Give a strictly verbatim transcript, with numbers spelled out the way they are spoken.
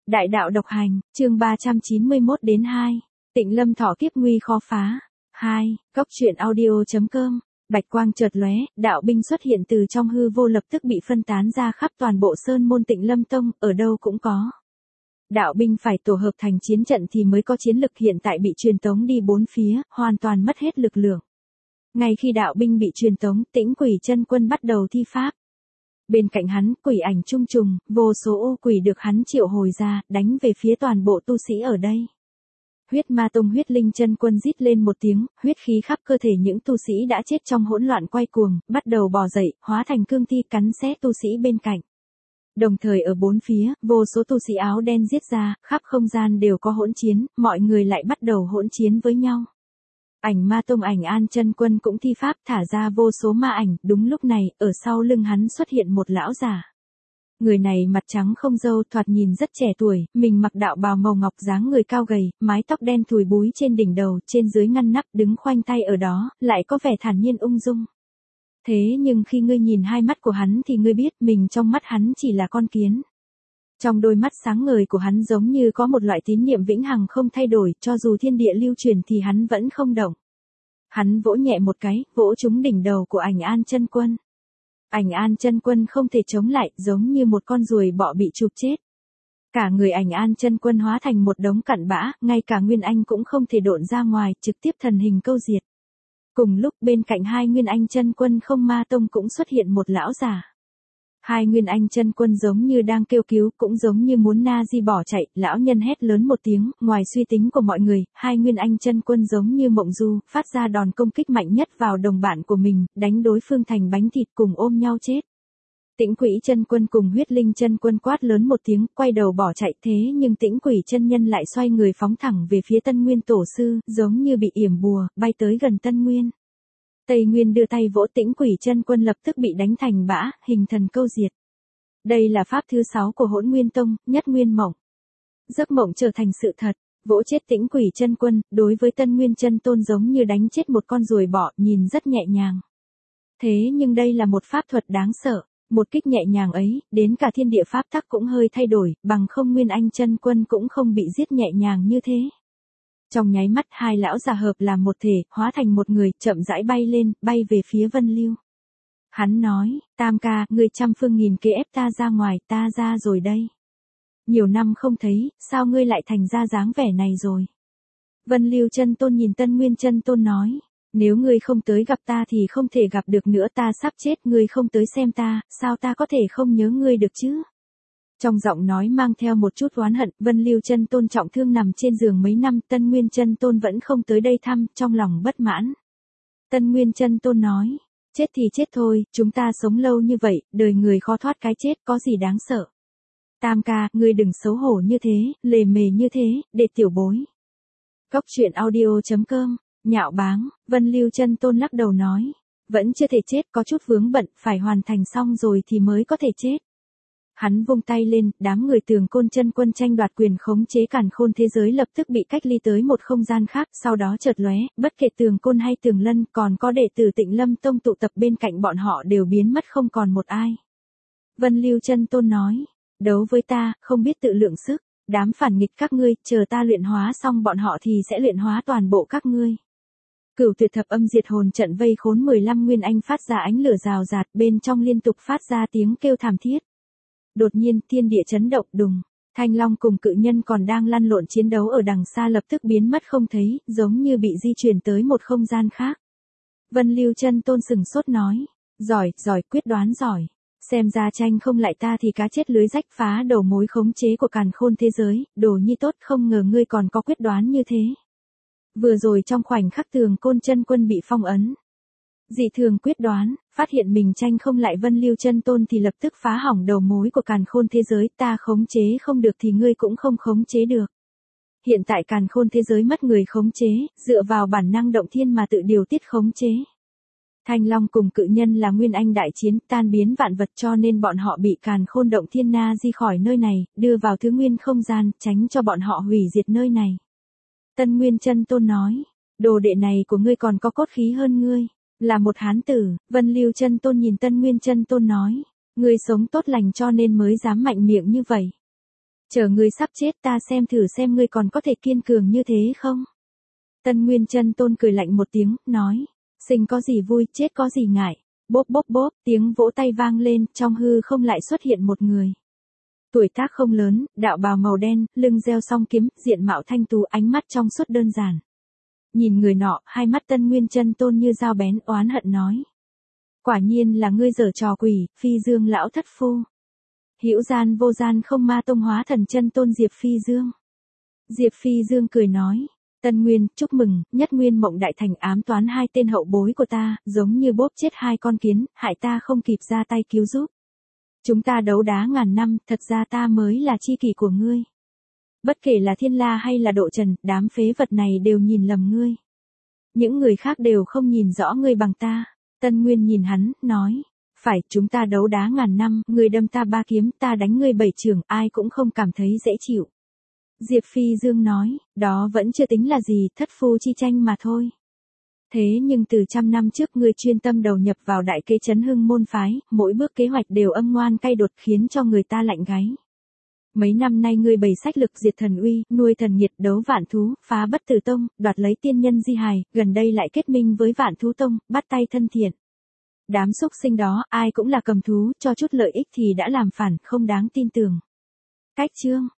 Đại đạo độc hành, chương ba trăm chín mươi mốt đến hai. Tịnh Lâm Thọ kiếp nguy khó phá. hai. Góc truyện audio.com. Bạch quang chợt lóe, đạo binh xuất hiện từ trong hư vô lập tức bị phân tán ra khắp toàn bộ sơn môn Tịnh Lâm Tông, ở đâu cũng có. Đạo binh phải tổ hợp thành chiến trận thì mới có chiến lực, hiện tại bị truyền tống đi bốn phía, hoàn toàn mất hết lực lượng. Ngay khi đạo binh bị truyền tống, Tĩnh Quỷ Chân Quân bắt đầu thi pháp. Bên cạnh hắn, quỷ ảnh trung trùng, vô số ô quỷ được hắn triệu hồi ra, đánh về phía toàn bộ tu sĩ ở đây. Huyết Ma Tông Huyết Linh Chân Quân rít lên một tiếng, huyết khí khắp cơ thể những tu sĩ đã chết trong hỗn loạn quay cuồng, bắt đầu bò dậy, hóa thành cương thi cắn xé tu sĩ bên cạnh. Đồng thời ở bốn phía, vô số tu sĩ áo đen giết ra, khắp không gian đều có hỗn chiến, mọi người lại bắt đầu hỗn chiến với nhau. Ảnh Ma Tông Ảnh An Chân Quân cũng thi pháp thả ra vô số ma ảnh, đúng lúc này, ở sau lưng hắn xuất hiện một lão già. Người này mặt trắng không râu, thoạt nhìn rất trẻ tuổi, mình mặc đạo bào màu ngọc, dáng người cao gầy, mái tóc đen thùi búi trên đỉnh đầu, trên dưới ngăn nắp, đứng khoanh tay ở đó, lại có vẻ thản nhiên ung dung. Thế nhưng khi ngươi nhìn hai mắt của hắn thì ngươi biết mình trong mắt hắn chỉ là con kiến. Trong đôi mắt sáng ngời của hắn giống như có một loại tín niệm vĩnh hằng không thay đổi, cho dù thiên địa lưu truyền thì hắn vẫn không động. Hắn vỗ nhẹ một cái, vỗ trúng đỉnh đầu của Ảnh An Chân Quân. Ảnh An Chân Quân không thể chống lại, giống như một con ruồi bọ bị chụp chết. Cả người Ảnh An Chân Quân hóa thành một đống cặn bã, ngay cả Nguyên Anh cũng không thể độn ra ngoài, trực tiếp thần hình câu diệt. Cùng lúc bên cạnh hai Nguyên Anh Chân Quân Không Ma Tông cũng xuất hiện một lão già. Hai Nguyên Anh Chân Quân giống như đang kêu cứu, cũng giống như muốn na di bỏ chạy, lão nhân hét lớn một tiếng, ngoài suy tính của mọi người, hai Nguyên Anh Chân Quân giống như mộng du, phát ra đòn công kích mạnh nhất vào đồng bạn của mình, đánh đối phương thành bánh thịt cùng ôm nhau chết. Tĩnh Quỷ Chân Quân cùng Huyết Linh Chân Quân quát lớn một tiếng, quay đầu bỏ chạy, thế nhưng Tĩnh Quỷ Chân Nhân lại xoay người phóng thẳng về phía Tân Nguyên Tổ Sư, giống như bị yểm bùa, bay tới gần Tân Nguyên. Tây Nguyên đưa tay vỗ Tĩnh Quỷ Chân Quân lập tức bị đánh thành bã, hình thần câu diệt. Đây là pháp thứ sáu của Hỗn Nguyên Tông, Nhất Nguyên Mộng. Giấc mộng trở thành sự thật, vỗ chết Tĩnh Quỷ Chân Quân, đối với Tân Nguyên Chân Tôn giống như đánh chết một con ruồi bọ, nhìn rất nhẹ nhàng. Thế nhưng đây là một pháp thuật đáng sợ, một kích nhẹ nhàng ấy, đến cả thiên địa pháp tắc cũng hơi thay đổi, bằng không Nguyên Anh Chân Quân cũng không bị giết nhẹ nhàng như thế. Trong nháy mắt hai lão già hợp làm một thể, hóa thành một người, chậm rãi bay lên, bay về phía Vân Lưu. Hắn nói, Tam ca, ngươi trăm phương nghìn kế ép ta ra ngoài, ta ra rồi đây. Nhiều năm không thấy, sao ngươi lại thành ra dáng vẻ này rồi? Vân Lưu Chân Tôn nhìn Tân Nguyên Chân Tôn nói, nếu ngươi không tới gặp ta thì không thể gặp được nữa, ta sắp chết, ngươi không tới xem ta, sao ta có thể không nhớ ngươi được chứ? Trong giọng nói mang theo một chút oán hận, Vân Lưu Chân Tôn trọng thương nằm trên giường mấy năm, Tân Nguyên Chân Tôn vẫn không tới đây thăm, trong lòng bất mãn. Tân Nguyên Chân Tôn nói, chết thì chết thôi, chúng ta sống lâu như vậy, đời người khó thoát cái chết, có gì đáng sợ. Tam ca, ngươi đừng xấu hổ như thế, lề mề như thế, để tiểu bối. Góc truyện audio.com, nhạo báng, Vân Lưu Chân Tôn lắc đầu nói, vẫn chưa thể chết, có chút vướng bận, phải hoàn thành xong rồi thì mới có thể chết. Hắn vung tay lên, đám người Tường Côn Chân Quân tranh đoạt quyền khống chế càn khôn thế giới lập tức bị cách ly tới một không gian khác, sau đó chợt lóe, bất kể Tường Côn hay Tường Lân, còn có đệ tử Tịnh Lâm Tông tụ tập bên cạnh bọn họ đều biến mất không còn một ai. Vân Lưu Chân Tôn nói, đấu với ta, không biết tự lượng sức, đám phản nghịch các ngươi, chờ ta luyện hóa xong bọn họ thì sẽ luyện hóa toàn bộ các ngươi. Cửu Tuyệt Thập Âm Diệt Hồn trận vây khốn mười lăm Nguyên Anh phát ra ánh lửa rào rạt, bên trong liên tục phát ra tiếng kêu thảm thiết. Đột nhiên, thiên địa chấn động, đùng, Thanh Long cùng Cự Nhân còn đang lăn lộn chiến đấu ở đằng xa lập tức biến mất không thấy, giống như bị di chuyển tới một không gian khác. Vân Lưu Chân Tôn sừng sốt nói, giỏi, giỏi, quyết đoán giỏi. Xem ra tranh không lại ta thì cá chết lưới rách, phá đầu mối khống chế của càn khôn thế giới, đồ nhi tốt, không ngờ ngươi còn có quyết đoán như thế. Vừa rồi trong khoảnh khắc Tường Côn Chân Quân bị phong ấn. Dị thường quyết đoán, phát hiện mình tranh không lại Vân Lưu Chân Tôn thì lập tức phá hỏng đầu mối của càn khôn thế giới, ta khống chế không được thì ngươi cũng không khống chế được. Hiện tại càn khôn thế giới mất người khống chế, dựa vào bản năng động thiên mà tự điều tiết khống chế. Thanh Long cùng Cự Nhân là Nguyên Anh đại chiến, tan biến vạn vật, cho nên bọn họ bị càn khôn động thiên na di khỏi nơi này, đưa vào thứ nguyên không gian, tránh cho bọn họ hủy diệt nơi này. Tân Nguyên Chân Tôn nói, đồ đệ này của ngươi còn có cốt khí hơn ngươi. Là một hán tử, Vân Lưu Chân Tôn nhìn Tân Nguyên Chân Tôn nói, ngươi sống tốt lành cho nên mới dám mạnh miệng như vậy. Chờ ngươi sắp chết ta xem thử xem ngươi còn có thể kiên cường như thế không. Tân Nguyên Chân Tôn cười lạnh một tiếng, nói, sinh có gì vui, chết có gì ngại. Bốp bốp bốp, tiếng vỗ tay vang lên, trong hư không lại xuất hiện một người. Tuổi tác không lớn, đạo bào màu đen, lưng đeo song kiếm, diện mạo thanh tú, ánh mắt trong suốt đơn giản. Nhìn người nọ, hai mắt Tân Nguyên Chân Tôn như dao bén, oán hận nói. Quả nhiên là ngươi giở trò quỷ, Phi Dương lão thất phu. Hữu gian vô gian không ma tông hóa thần chân tôn Diệp Phi Dương. Diệp Phi Dương cười nói. Tân Nguyên, chúc mừng, nhất nguyên mộng đại thành ám toán hai tên hậu bối của ta, giống như bóp chết hai con kiến, hại ta không kịp ra tay cứu giúp. Chúng ta đấu đá ngàn năm, thật ra ta mới là chi kỷ của ngươi. Bất kể là Thiên La hay là Độ Trần, đám phế vật này đều nhìn lầm ngươi. Những người khác đều không nhìn rõ ngươi bằng ta. Tân Nguyên nhìn hắn, nói. Phải, chúng ta đấu đá ngàn năm, ngươi đâm ta ba kiếm, ta đánh ngươi bảy chưởng, ai cũng không cảm thấy dễ chịu. Diệp Phi Dương nói, đó vẫn chưa tính là gì, thất phu chi tranh mà thôi. Thế nhưng từ trăm năm trước ngươi chuyên tâm đầu nhập vào đại kế chấn hưng môn phái, mỗi bước kế hoạch đều âm ngoan cay đột khiến cho người ta lạnh gáy. Mấy năm nay ngươi bày sách lực diệt thần uy, nuôi thần nhiệt đấu vạn thú, phá bất tử tông, đoạt lấy tiên nhân di hài, gần đây lại kết minh với vạn thú tông, bắt tay thân thiện. Đám xúc sinh đó, ai cũng là cầm thú, cho chút lợi ích thì đã làm phản, không đáng tin tưởng. Cách chương